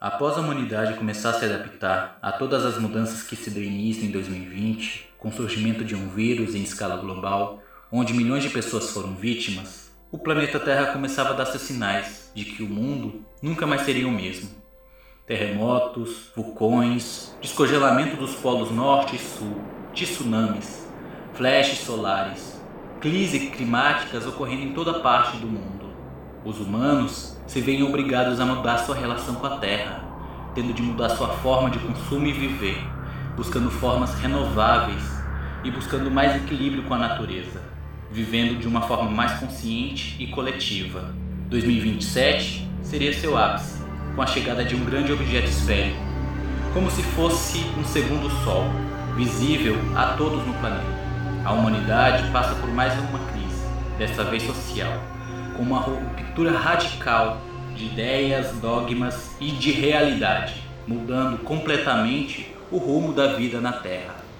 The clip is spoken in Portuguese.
Após a humanidade começar a se adaptar a todas as mudanças que se deu início em 2020, com o surgimento de um vírus em escala global, onde milhões de pessoas foram vítimas, o planeta Terra começava a dar seus sinais de que o mundo nunca mais seria o mesmo. Terremotos, vulcões, descongelamento dos polos norte e sul, tsunamis, flashes solares, crises climáticas ocorrendo em toda parte do mundo. Os humanos se veem obrigados a mudar sua relação com a Terra, tendo de mudar sua forma de consumo e viver, buscando formas renováveis e buscando mais equilíbrio com a natureza, vivendo de uma forma mais consciente e coletiva. 2027 seria seu ápice, com a chegada de um grande objeto esférico, como se fosse um segundo Sol, visível a todos no planeta. A humanidade passa por mais uma crise, desta vez social, com uma ruptura radical de ideias, dogmas e de realidade, mudando completamente o rumo da vida na Terra.